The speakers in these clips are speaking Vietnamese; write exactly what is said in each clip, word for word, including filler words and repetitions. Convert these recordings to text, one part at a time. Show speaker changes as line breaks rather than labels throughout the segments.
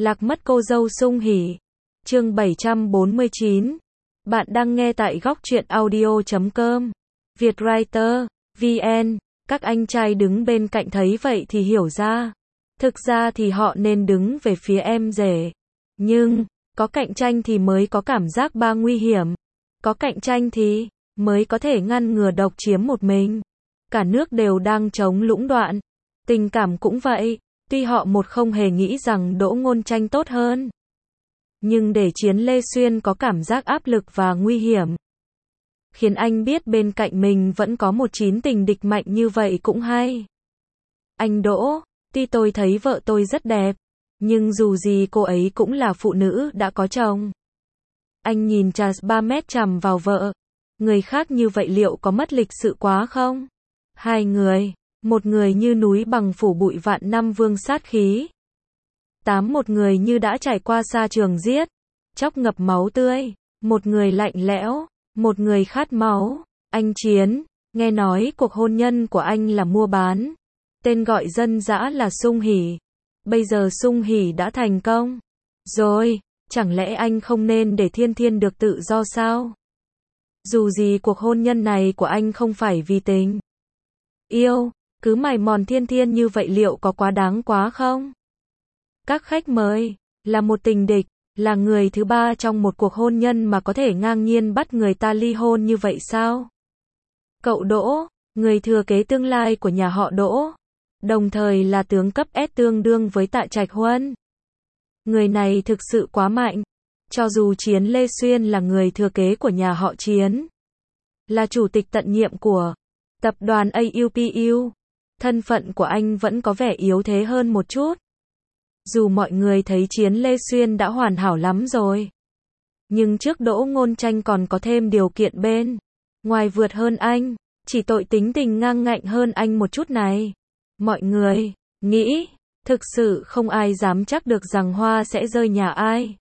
Lạc mất cô dâu Sung Hỉ. Chương bảy trăm bốn mươi chín. Bạn đang nghe tại góc truyện audio chấm com. Vietwriter, vê en. Các anh trai đứng bên cạnh thấy vậy thì hiểu ra. Thực ra thì họ nên đứng về phía em rể. Nhưng, có cạnh tranh thì mới có cảm giác ba nguy hiểm. Có cạnh tranh thì mới có thể ngăn ngừa độc chiếm một mình. Cả nước đều đang chống lũng đoạn. Tình cảm cũng vậy. Tuy họ một không hề nghĩ rằng Đỗ Ngôn Tranh tốt hơn. Nhưng để Chiến Lê Xuyên có cảm giác áp lực và nguy hiểm. Khiến anh biết bên cạnh mình vẫn có một chín tình địch mạnh như vậy cũng hay. Anh Đỗ, tuy tôi thấy vợ tôi rất đẹp. Nhưng dù gì cô ấy cũng là phụ nữ đã có chồng. Anh nhìn chà ba mét chằm vào vợ. Người khác như vậy liệu có mất lịch sự quá không? Hai người. Một người như núi bằng phủ bụi vạn năm vương sát khí. Tám một người như đã trải qua sa trường giết. Chóc ngập máu tươi. Một người lạnh lẽo. Một người khát máu. Anh Chiến, nghe nói cuộc hôn nhân của anh là mua bán. Tên gọi dân dã là Sung Hỉ. Bây giờ Sung Hỉ đã thành công. Rồi, chẳng lẽ anh không nên để Thiên Thiên được tự do sao? Dù gì cuộc hôn nhân này của anh không phải vì tình yêu. Cứ mài mòn Thiên Thiên như vậy liệu có quá đáng quá không? Các khách mời, là một tình địch, là người thứ ba trong một cuộc hôn nhân mà có thể ngang nhiên bắt người ta ly hôn như vậy sao? Cậu Đỗ, người thừa kế tương lai của nhà họ Đỗ, đồng thời là tướng cấp S tương đương với Tạ Trạch Huân. Người này thực sự quá mạnh. Cho dù Chiến Lê Xuyên là người thừa kế của nhà họ Chiến, là chủ tịch tận nhiệm của tập đoàn a u pê u, thân phận của anh vẫn có vẻ yếu thế hơn một chút. Dù mọi người thấy Chiến Lê Xuyên đã hoàn hảo lắm rồi. Nhưng trước Đỗ Ngôn Tranh còn có thêm điều kiện bên. Ngoài vượt hơn anh, chỉ tội tính tình ngang ngạnh hơn anh một chút này. Mọi người nghĩ, thực sự không ai dám chắc được rằng hoa sẽ rơi nhà ai.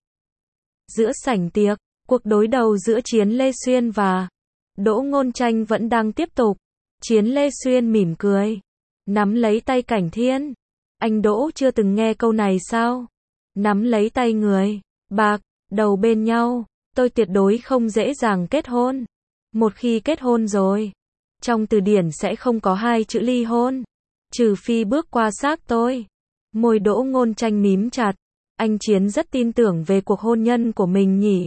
Giữa sảnh tiệc, cuộc đối đầu giữa Chiến Lê Xuyên và Đỗ Ngôn Tranh vẫn đang tiếp tục. Chiến Lê Xuyên mỉm cười, nắm lấy tay Cảnh Thiên. Anh Đỗ chưa từng nghe câu này sao? Nắm lấy tay người bạc đầu bên nhau, tôi tuyệt đối không dễ dàng kết hôn. Một khi kết hôn rồi, trong từ điển sẽ không có hai chữ ly hôn, trừ phi bước qua xác tôi. Môi Đỗ Ngôn Tranh mím chặt. Anh Chiến rất tin tưởng về cuộc hôn nhân của mình nhỉ?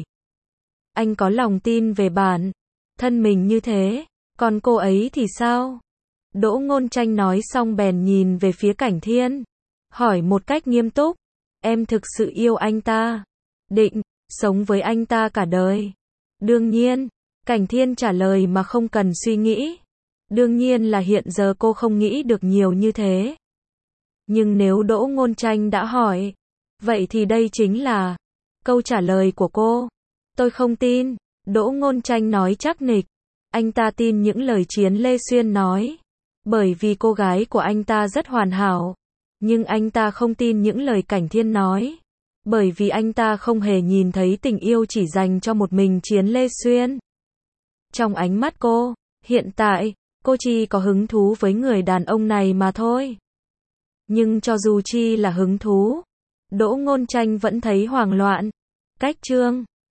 Anh có lòng tin về bản thân mình như thế, còn cô ấy thì sao? Đỗ Ngôn Tranh nói xong bèn nhìn về phía Cảnh Thiên, hỏi một cách nghiêm túc, em thực sự yêu anh ta? Định sống với anh ta cả đời? Đương nhiên, Cảnh Thiên trả lời mà không cần suy nghĩ. Đương nhiên là hiện giờ cô không nghĩ được nhiều như thế. Nhưng nếu Đỗ Ngôn Tranh đã hỏi, vậy thì đây chính là câu trả lời của cô. Tôi không tin. Đỗ Ngôn Tranh nói chắc nịch. Anh ta tin những lời Chiến Lê Xuyên nói, bởi vì cô gái của anh ta rất hoàn hảo. Nhưng anh ta không tin những lời Cảnh Thiên nói, bởi vì anh ta không hề nhìn thấy tình yêu chỉ dành cho một mình Chiến Lê Xuyên. Trong ánh mắt cô, hiện tại, cô chỉ có hứng thú với người đàn ông này mà thôi. Nhưng cho dù chi là hứng thú, Đỗ Ngôn Tranh vẫn thấy hoảng loạn. Cách chương